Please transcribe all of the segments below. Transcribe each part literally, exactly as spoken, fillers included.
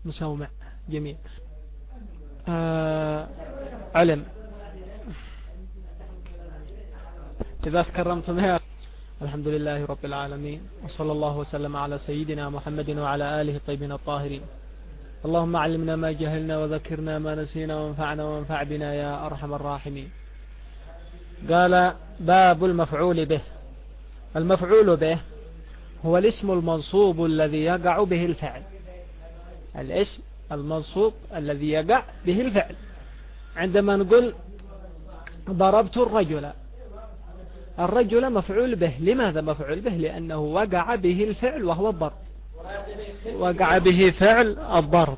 مسومع. جميل. آه علم. إذا تكرمتم. الحمد لله رب العالمين، وصلى الله وسلم على سيدنا محمد وعلى آله الطيبين الطاهرين. اللهم علمنا ما جهلنا وذكرنا ما نسينا وانفعنا وانفع بنا يا أرحم الراحمين. قال باب المفعول به. المفعول به هو الاسم المنصوب الذي يقع به الفعل. الاسم المنصوب الذي يقع به الفعل. عندما نقول ضربت الرجل، الرجل مفعول به. لماذا مفعول به؟ لأنه وقع به الفعل وهو الضرب. وقع به فعل الضرب.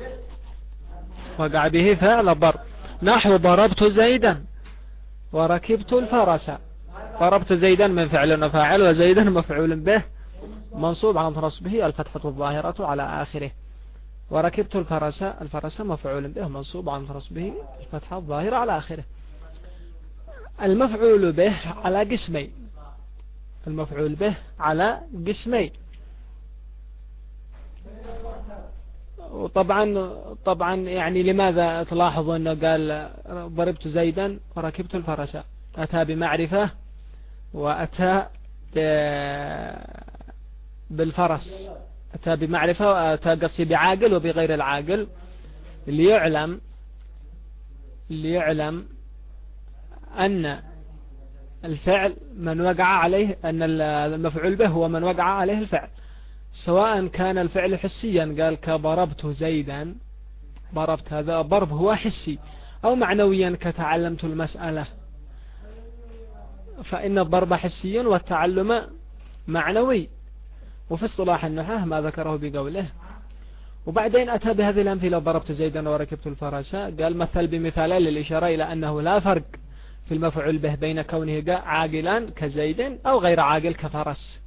وقع به فعل الضرب. نحو ضربت زيدا وركبت الفرس. ضربت زيدا من فعل وفاعل، وزيدا مفعول به منصوب على نصبه الفتحة الظاهرة على آخره. وركبت الفرس، الفرس مفعول به منصوب على نصبه الفتحة الظاهرة على آخره. المفعول به على قسمين. المفعول به على قسمين. وطبعا طبعا يعني لماذا تلاحظوا أنه قال ضربت زيدا وركبت الفرس؟ أتى بمعرفة وأتى بالفرس. أتى بمعرفة وأتى قصي بعاقل وبغير العاقل، ليعلم ليعلم أن الفعل من وقع عليه، أن المفعول به هو من وقع عليه الفعل، سواء كان الفعل حسيا، قال كضربت زيدا، ضربت هذا ضرب هو حسي، أو معنويا كتعلمت المسألة، فإن الضرب حسي والتعلم معنوي. وفي اصطلاح النحاة ما ذكره بقوله. وبعدين أتى بهذه الأمثلة: ضربت زيدا وركبت الفرس. قال مثل بمثالين للإشارة إلى أنه لا فرق في المفعول به بين كونه عاقلا كزيد أو غير عاقل كفرس.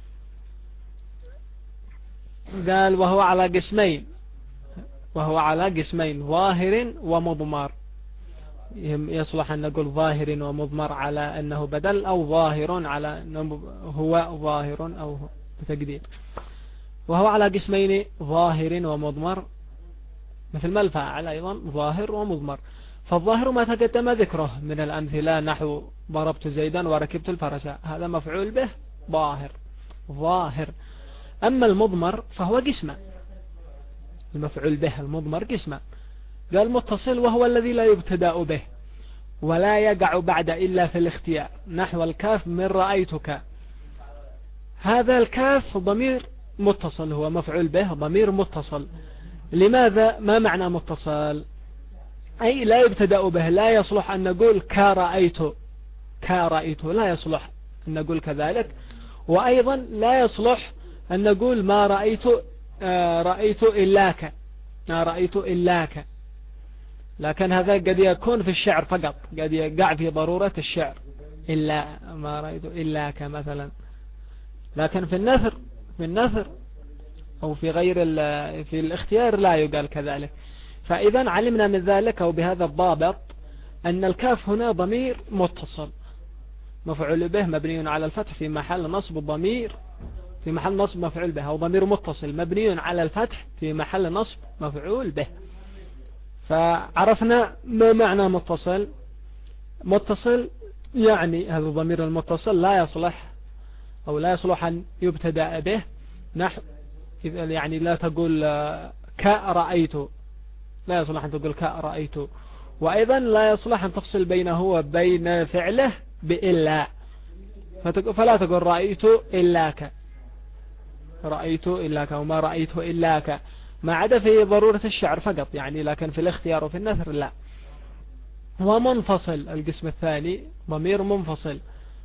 قال وهو على قسمين، وهو على قسمين ظاهر ومضمر. يصلح أن نقول ظاهر ومضمر على أنه بدل، أو ظاهر على أنه هو ظاهر أو بتقدير. وهو على قسمين ظاهر ومضمر، مثل ما الفاعل أيضا ظاهر ومضمر. فالظاهر ما تقدم ذكره من الأمثلة، نحو ضربت زيدا وركبت الفرس، هذا مفعول به ظاهر ظاهر. أما المضمر فهو قسمة. المفعول به المضمر قسمة. قال متصل وهو الذي لا يبتدأ به ولا يقع بعد إلا في الاختيار، نحو الكاف من رأيتك. هذا الكاف ضمير متصل، هو مفعول به ضمير متصل. لماذا؟ ما معنى متصل؟ أي لا يبتدأ به. لا يصلح أن نقول كرأيت كرأيت، لا يصلح أن نقول كذلك. وأيضا لا يصلح أن نقول ما رأيت رأيت إلاك ما رأيت إلاك. لكن هذا قد يكون في الشعر فقط، قد يقع في ضرورة الشعر، إلا ما رأيت إلاك مثلا. لكن في النثر في النثر أو في غير في الاختيار لا يقال كذلك. فإذا علمنا من ذلك أو بهذا الضابط أن الكاف هنا ضمير متصل مفعول به مبني على الفتح في محل نصب الضمير في محل نصب مفعول به، أو ضمير متصل مبني على الفتح في محل نصب مفعول به. فعرفنا ما معنى متصل. متصل يعني هذا الضمير المتصل لا يصلح أو لا يصلح أن يبتدأ به، نحو يعني لا تقول كرأيت، لا يصلح أن تقول كرأيت. وأيضا لا يصلح أن تفصل بينه وبين فعله بإلا، فلا تقول رأيت إلاك رأيت إلاك وما رأيت إلاك، ما عدا في ضرورة الشعر فقط يعني، لكن في الاختيار وفي النثر لا. ومنفصل القسم الثاني ضمير منفصل.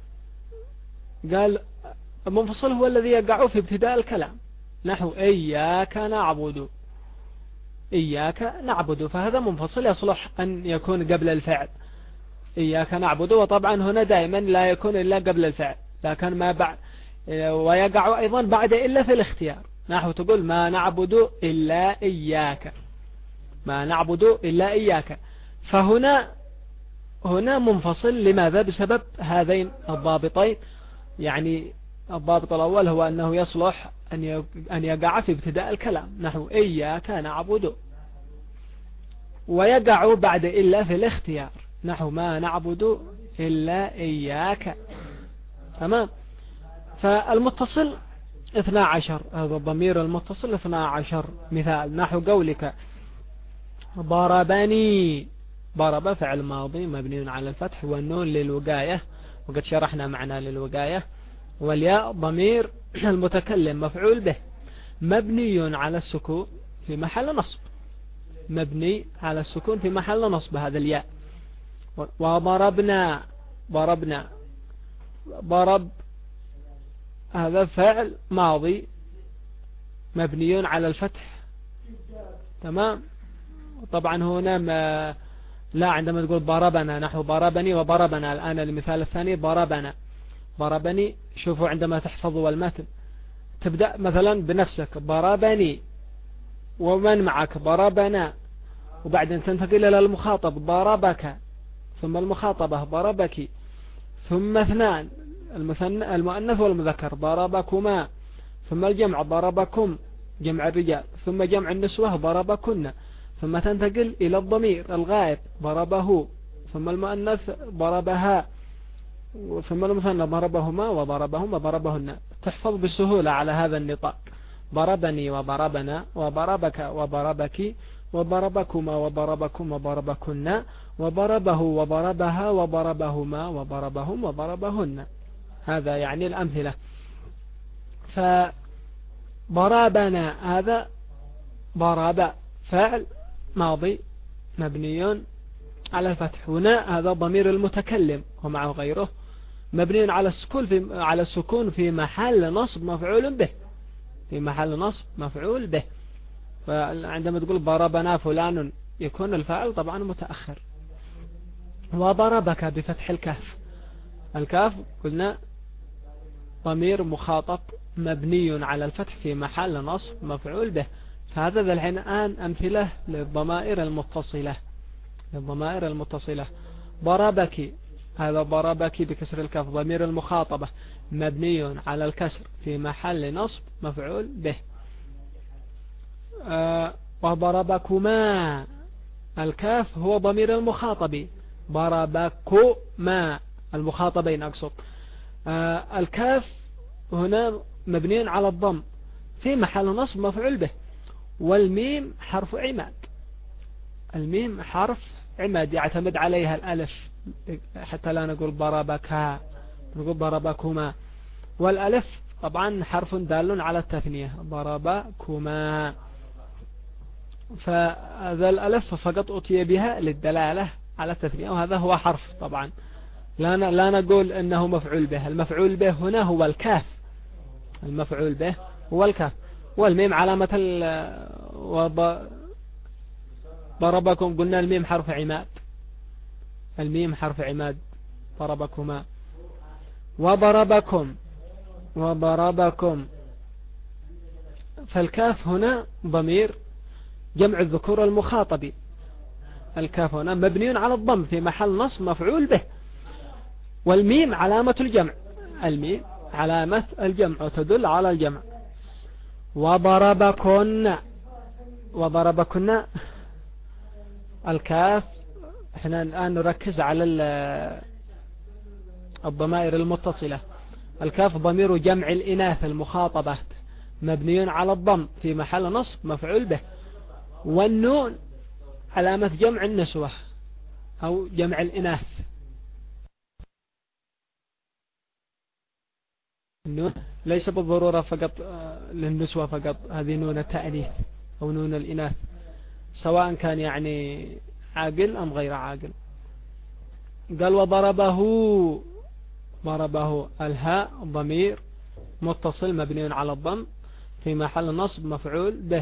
قال المنفصل هو الذي يقع في ابتداء الكلام، نحو إياك نعبد إياك نعبد، فهذا منفصل يصلح أن يكون قبل الفعل إياك نعبد. وطبعا هنا دائما لا يكون إلا قبل الفعل، لكن ما بعد، ويقع أيضا بعد إلا في الاختيار، نحو تقول ما نعبد إلا إياك ما نعبد إلا إياك. فهنا هنا منفصل. لماذا؟ بسبب هذين الضابطين، يعني الضابط الأول هو أنه يصلح أن يقع في ابتداء الكلام، نحو إياك نعبد، ويقع بعد إلا في الاختيار، نحو ما نعبد إلا إياك. تمام. فالمتصل اثنا عشر، هذا الضمير المتصل اثنا عشر مثال، نحو قولك ضربني. ضرب فعل ماضي مبني على الفتح، والنون للوقاية، وقد شرحنا معنى للوقاية، والياء ضمير المتكلم مفعول به مبني على السكون في محل نصب، مبني على السكون في محل نصب هذا الياء. وضربنا، ضربنا، ضرب هذا فعل ماضي مبني على الفتح. تمام. طبعا هنا ما لا، عندما تقول ضربنا نحو ضربني وضربنا، الآن المثال الثاني ضربنا، ضربني. شوفوا عندما تحفظوا المتن تبدأ مثلا بنفسك ضربني، ومن معك ضربنا، وبعدين تنتقل إلى المخاطب ضربك، ثم المخاطبة ضربك، ثم اثنان المؤنث والمذكر ضربكما، ثم الجمع ضربكم جمع الرجال، ثم جمع النسوة ضربكن، ثم تنتقل إلى الضمير الغائب ضربه، ثم المؤنث ضربها، ثم المثنى ضربهما وضربهم وضربهن. تحفظ بسهولة على هذا النطاق: ضربني وضربنا وضربك وضربك وضربكما وضربكم وضربكن وضربه وضربها وضربهما وضربهم وضربهن. هذا يعني الأمثلة. فضربنا هذا ضرب فعل ماضي مبني على الفتح، هنا هذا ضمير المتكلم ومعه غيره مبني على السكون في على السكون في محل نصب مفعول به، في محل نصب مفعول به. فعندما تقول ضربنا فلان يكون الفاعل طبعا متأخر. وضربك بفتح الكاف، الكاف قلنا ضمير مخاطب مبني على الفتح في محل نصب مفعول به. فهذا ذا الحين الآن أمثلة للضمائر المتصلة، للضمائر المتصلة. ضربك، هذا ضربك بكسر الكاف ضمير المخاطبة مبني على الكسر في محل نصب مفعول به. آه وضربكما، الكاف هو ضمير المخاطب، ضربكما المخاطبين أقصد. آه الكاف هنا مبني على الضم في محل نصب مفعول به. والميم حرف عماد، الميم حرف عماد يعتمد عليها الألف، حتى لا نقول ضربك، نقول ضربكما. والألف طبعا حرف دال على التثنية، ضربكما. فهذا الألف فقط أتي بها للدلالة على التثنية، وهذا هو حرف طبعا، لا لا نقول أنه مفعول به. المفعول به هنا هو الكاف، المفعول به هو الكاف. والميم علامة ال ضربكم، قلنا الميم حرف عماد، الميم حرف عماد. ضربكما وضربكم وضربكم. فالكاف هنا ضمير جمع الذكور المخاطب، الكاف هنا مبني على الضم في محل نصب مفعول به. والميم علامة الجمع، الميم علامة الجمع وتدل على الجمع. وضربكن، وضربكن الكاف، احنا الآن نركز على الضمائر المتصلة. الكاف ضمير جمع الإناث المخاطبة مبني على الضم في محل نصب مفعول به. والنون علامة جمع النسوة أو جمع الإناث، النون ليس بالضرورة فقط للنسوة فقط، هذه نون التأنيث أو نون الإناث، سواء كان يعني عاقل أم غير عاقل. قال وضربه، ضربه الهاء ضمير متصل مبني على الضم في محل نصب مفعول به.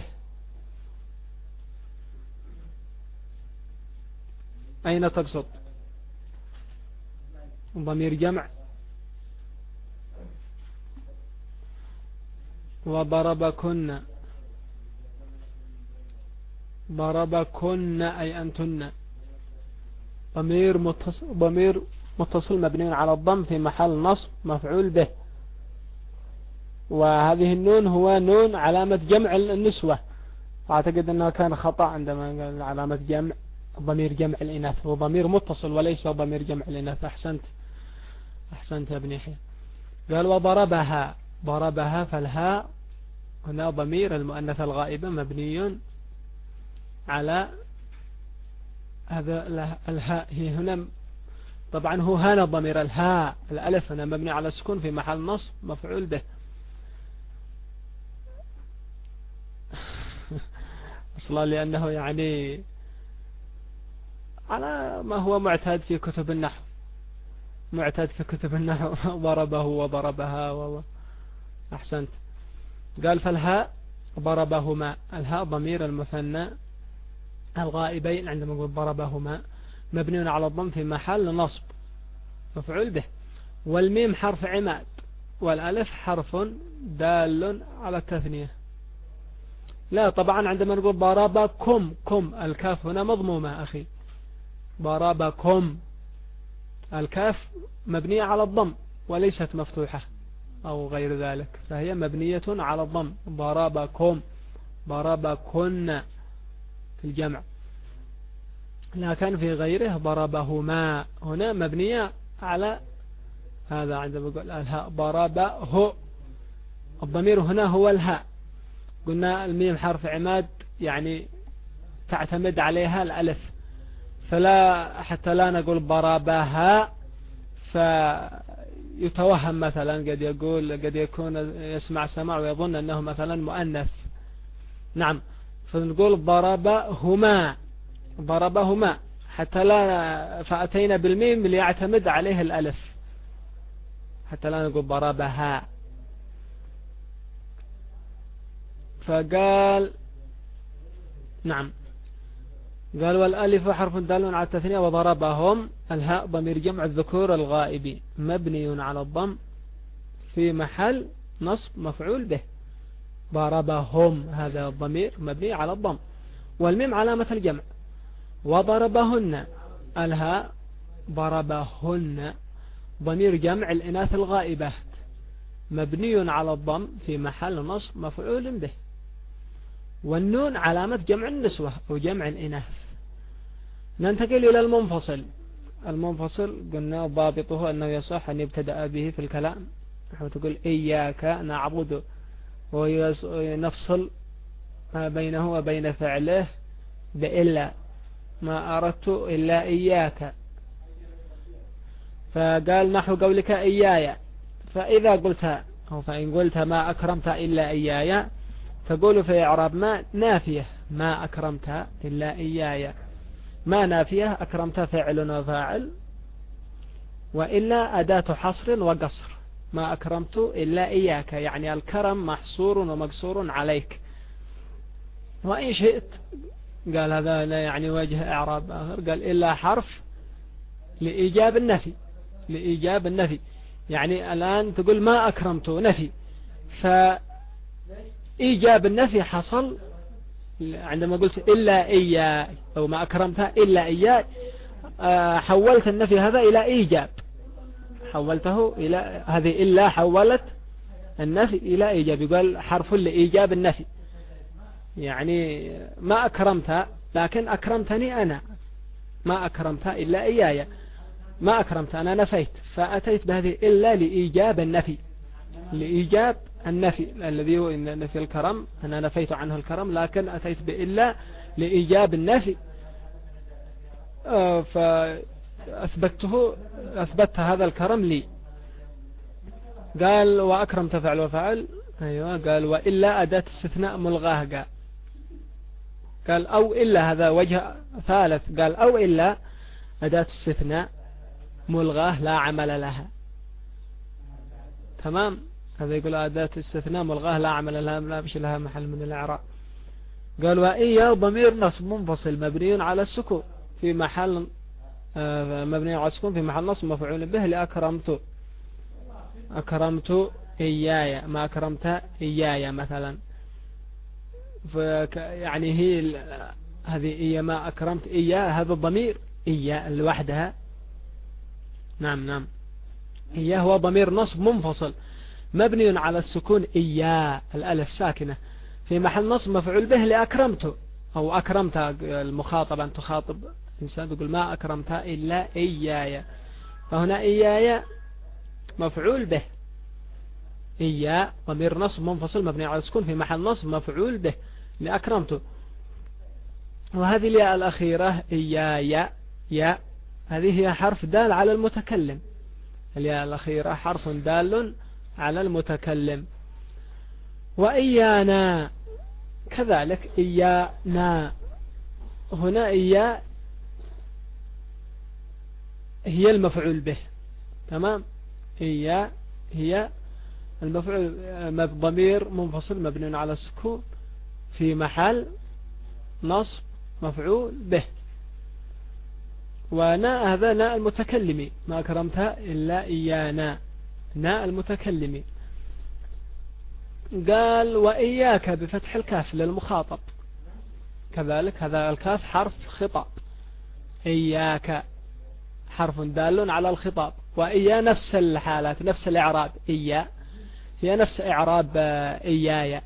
أين تقصد؟ ضمير جمع. وضربكن، ضربكن أي أنتن، ضمير متصل، ضمير متصل مبني على الضم في محل نصب مفعول به. وهذه النون هو نون علامة جمع النسوة، أعتقد أنه كان خطأ عندما قال علامة جمع ضمير جمع الإناث، هو ضمير متصل وليس ضمير جمع الإناث. أحسنت أحسنت يا ابن يحيى. قال وضربها، ضربها فالهاء هنا ضمير المؤنث الغائبة مبني على هذا الهاء، هي هنا طبعا هو هنا ضمير الهاء، الألف هنا مبني على السكون في محل نصب مفعول به. أصلا لأنه يعني على ما هو معتاد في كتب النحو، معتاد في كتب النحو ضربه وضربها و... أحسنت. قال فالهاء ضربهما، الهاء ضمير المثنى الغائبين عندما نقول ضربهما مبني على الضم في محل نصب مفعول به. والميم حرف عماد والألف حرف دال على التثنية. لا طبعا عندما نقول ضربكم، كم الكاف هنا مضمومة أخي، ضربكم الكاف مبنية على الضم وليست مفتوحة أو غير ذلك، فهي مبنية على الضم. ضربكم، ضربكن في الجمع، لكن في غيره ضربهما هنا مبنية على هذا. عندما نقول الهاء ضربه، الضمير هنا هو الهاء. قلنا الميم حرف عماد يعني تعتمد عليها الألف، فلا حتى لا نقول ضربها فيتوهم مثلا، قد يقول قد يكون يسمع سماع ويظن أنه مثلا مؤنث. نعم، فنقول ضربهما، ضربهما حتى لا، فأتينا بالميم ليعتمد عليه الألف حتى لا نقول ضربها. فقال نعم، قال والألف حرف دال على التثنية وضربهم، الهاء ضمير جمع الذكور الغائبين مبني على الضم في محل نصب مفعول به. ضربهم هذا الضمير مبني على الضم، والميم علامة الجمع. وضربهن، الهاء ضربهن ضمير جمع الإناث الغائبات مبني على الضم في محل نصب مفعول به. والنون علامة جمع النسوة أو جمع الإناث. ننتقل إلى المنفصل. المنفصل قلنا ضابطه أنه يصح أن يبتدأ به في الكلام، نحن تقول إياك نعبد، ونفصل ما بينه وبين فعله بإلا، ما أردت إلا إياك. فقال نحو قولك إياي، فإذا قلت أو فإن قلت ما أكرمت إلا إياي، تقول في إعراب ما نافية، ما أكرمت إلا إياي، ما نافية، أكرمت فعل وفاعل، وإلا أداة حصر وقصر. ما أكرمت إلا إياك يعني الكرم محصور ومقصور عليك. وإن شئت قال هذا لا يعني وجه إعراب آخر، قال إلا حرف لإيجاب النفي، لإيجاب النفي يعني الآن تقول ما أكرمت نفي، فإيجاب النفي حصل عندما قلت إلا إياي أو ما أكرمتها إلا إياي، حولت النفي هذا إلى إيجاب، حولته إلى هذه إلا حولت النفي إلى إيجاب. يقول حرف لإيجاب النفي يعني ما أكرمتها لكن أكرمتني أنا، ما أكرمتها إلا إياي، ما أكرمت أنا نفيت، فأتيت بهذه إلا لإيجاب النفي، لإيجاب النفي الذي هو إن نفي الكرم، أنا نفيت عنه الكرم لكن أتيت بإلا لإيجاب النفي، فأثبته أثبت هذا الكرم لي. قال وأكرمت فعل وفعل، أيوة. قال وإلا أداة استثناء ملغاه، قال قال أو إلا، هذا وجه ثالث، قال أو إلا أداة استثناء ملغاه لا عمل لها. تمام، هذا يقول أداة استثناء ملغاه لا عمل لها، لا بش لها محل من الإعراب. قال وإيا ضمير نصب منفصل مبني على السكون في محل مبني على السكون في محل نصب مفعول به لأكرمت، أكرمت إياي، ما أكرمت إياي مثلا، يعني هي هذه إيا ما أكرمت إياه، هذا الضمير إيا لوحدها. نعم نعم، إياه هو ضمير نصب منفصل مبني على السكون إيا الألف ساكنة في محل نصب مفعول به لأكرمته أو أكرمت المخاطب أن تخاطب إنسان تقول ما أكرمت إلا إياي، فهنا إياي مفعول به، إيا ضمير نصب منفصل مبني على السكون في محل نصب مفعول به لأكرمته. وهذه الياء الأخيرة إياي يا هذه هي حرف دال على المتكلم، الياء الأخيرة حرف دال على المتكلم. وإيانا كذلك إيانا، هنا إيا هي المفعول به، تمام، إيا هي المفعول، ضمير منفصل مبني على السكون في محل نصب مفعول به. وناء هذا ناء المتكلم، ما أكرمتها إلا إيانا، ناء المتكلم. قال وإياك بفتح الكاف للمخاطب، كذلك هذا الكاف حرف خطاب، إياك حرف دال على الخطاب، وإيا نفس الحالات نفس الإعراب، إيا هي نفس إعراب إيايا.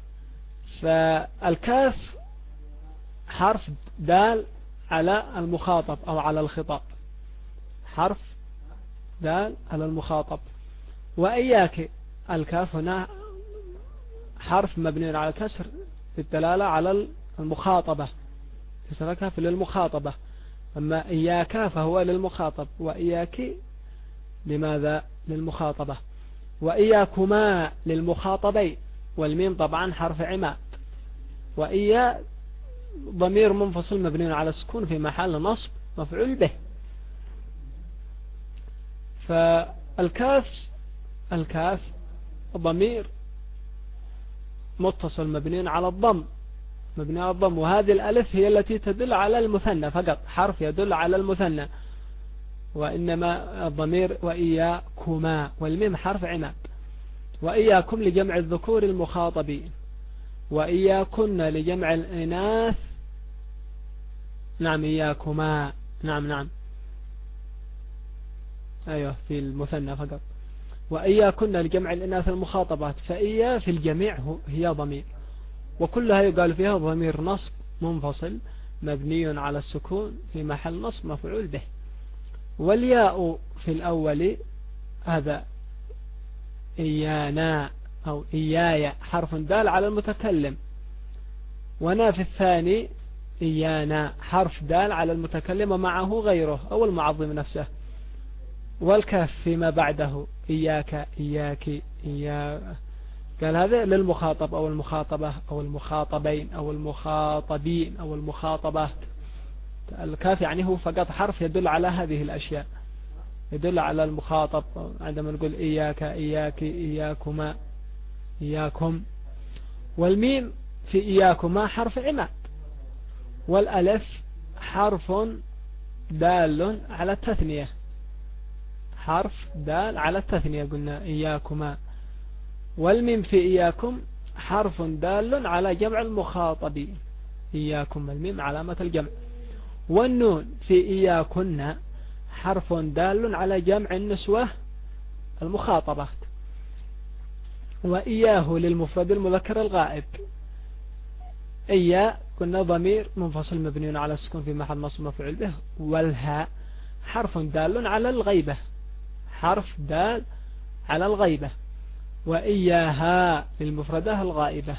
فالكاف حرف دال على المخاطب أو على الخطاب، حرف دال على المخاطب. وإياك الكاف هنا حرف مبني على الكسر بالدلالة على المخاطبة، كسر الكاف للمخاطبة، أما إياك فهو للمخاطب، وإياك لماذا للمخاطبة. وإياكما للمخاطبين، والميم طبعا حرف عماد. وإيا ضمير منفصل مبني على السكون في محل نصب مفعول به. فالكاف الكاف ضمير متصل مبني على الضم، مبني على الضم، وهذه الألف هي التي تدل على المثنى فقط، حرف يدل على المثنى، وإنما الضمير وإياكما، والميم حرف عماد. وإياكم لجمع الذكور المخاطبين، وإياكن لجمع الإناث، نعم إياكما، نعم نعم أيوه في المثنى فقط. وإياكن لجمع الإناث المخاطبات، فإيا في الجميع هي ضمير، وكلها يقال فيها ضمير نصب منفصل مبني على السكون في محل نصب مفعول به. والياء في الأول هذا إيانا أو إيايا حرف دال على المتكلم، ونا في الثاني إيانا حرف دال على المتكلم ومعه غيره أو المعظم نفسه. والكاف فيما بعده إياك إياك إياك، قال هذا للمخاطب أو المخاطبة أو المخاطبين أو المخاطبين أو المخاطبات. الكاف يعني هو فقط حرف يدل على هذه الأشياء، يدل على المخاطب عندما نقول إياك إياك إياكما إياكم. والميم في إياكما حرف عماد، والألف حرف دال على التثنية، حرف دال على التثنية قلنا إياكما. والميم في إياكم حرف دال على جمع المخاطبين، إياكم الميم علامة الجمع. والنون في إياكن حرف دال على جمع النسوة المخاطبات. وإياه للمفرد المذكر الغائب، إيا كنا ضمير منفصل مبني على السكون في محل نصب مفعول به. والها حرف دال على الغيبة، حرف دال على الغيبة. وإياها للمفردة الغائبة،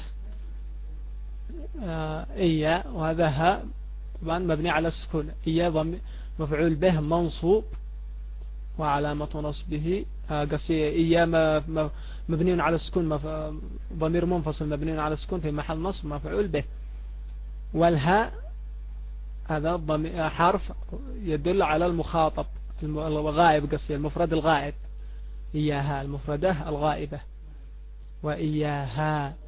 آه إيا وهذا ها طبعا مبني على السكون، إيا ضمير مفعول به منصوب وعلامة نصبه قصي إيا مبني على السكون، ضمير منفصل مبني على السكون في محل نصب مفعول به. والها هذا حرف يدل على المخاطب الغائب، قصي المفرد الغائب، إياها المفردة الغائبة. وإياها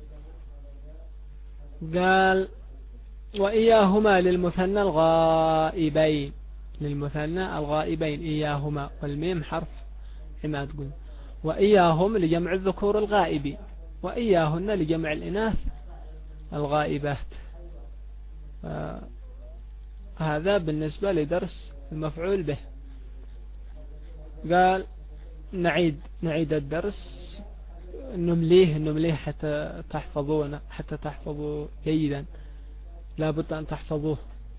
قال وإياهما للمثنى الغائبين، للمثنى الغائبين إياهما، والميم حرف عماد قلنا. وإياهم لجمع الذكور الغائبين، وإياهن لجمع الإناث الغائبات. هذا بالنسبة لدرس المفعول به. قال نعيد نعيد الدرس نمليه نمليه حتى تحفظونه حتى تحفظوا جيدا، لا بد أن تحفظوه،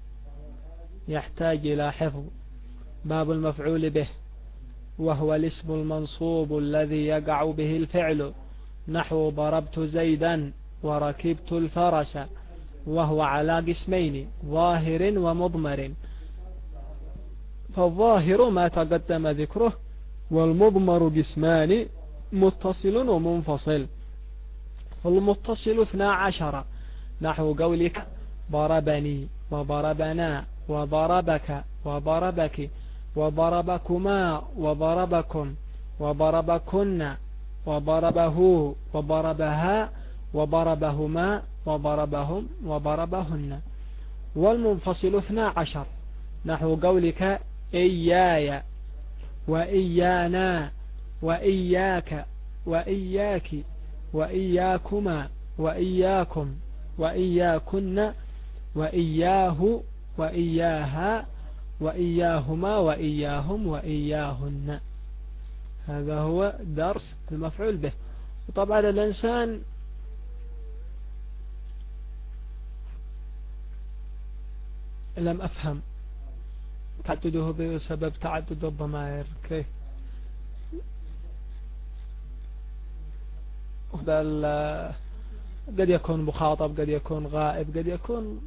يحتاج إلى حفظ. باب المفعول به، وهو الاسم المنصوب الذي يقع به الفعل، نحو ضربت زيدا وركبت الفرس، وهو على قسمين ظاهر ومضمر. فالظاهر ما تقدم ذكره، والمضمر قسمان متصل ومنفصل. فالمتصل اثنا عشر، نحو قولك ضربني وضربنا وضربك وضربك وضربكما وضربكم وضربكن وضربه وضربها وضربهما وضربهم وضربهن. والمنفصل اثنا عشر، نحو قولك إياي وإيانا وإياك وإياك وإياكما وإياكم وإياكن وإياه وإياها وإياهما وإياهم وإياهن. هذا هو درس المفعول به. وطبعا الإنسان لم أفهم تعدده بسبب تعدد الضمائر كيف بل قد يكون مخاطب، قد يكون غائب، قد يكون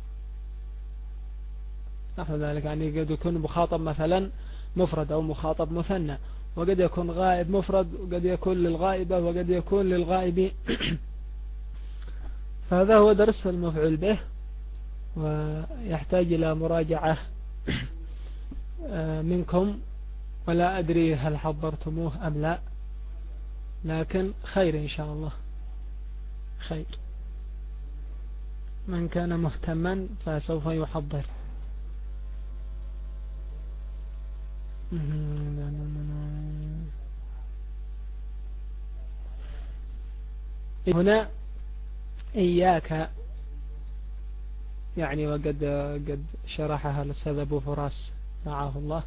نحو ذلك. يعني قد يكون مخاطب مثلا مفرد أو مخاطب مثنى، وقد يكون غائب مفرد، وقد يكون للغائبة، وقد يكون للغائب. فهذا هو درس المفعول به، ويحتاج إلى مراجعة منكم، ولا أدري هل حضرتموه أم لا، لكن خير إن شاء الله، خير. من كان مهتما فسوف يحضر. هنا إياك يعني، وقد قد شرحها الأستاذ أبو فراس رعاه الله،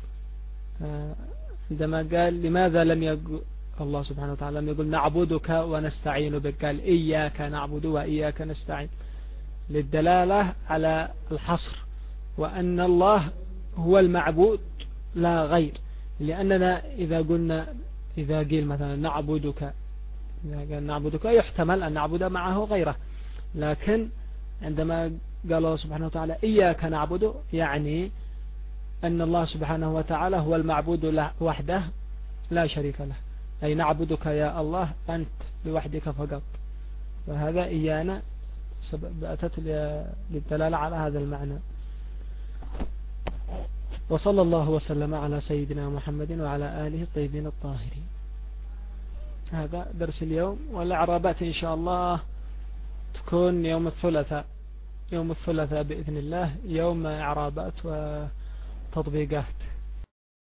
عندما قال لماذا لم يقول الله سبحانه وتعالى لم يقول نعبدك ونستعين بك، قال إياك نعبد وإياك نستعين، للدلالة على الحصر، وأن الله هو المعبود لا غير. لأننا إذا قلنا إذا قيل مثلا نعبدك، إذا قال نعبدك يحتمل أن نعبد معه غيره، لكن عندما قال الله سبحانه وتعالى إياك نعبد، يعني أن الله سبحانه وتعالى هو المعبود وحده لا شريك له، أي نعبدك يا الله أنت لوحدك فقط. وهذا إيانا أتت للدلالة على هذا المعنى. وصلى الله وسلم على سيدنا محمد وعلى آله الطيبين الطاهرين. هذا درس اليوم، والإعرابات إن شاء الله تكون يوم الثلاثاء، يوم الثلاثاء بإذن الله، يوم إعرابات وتطبيقات.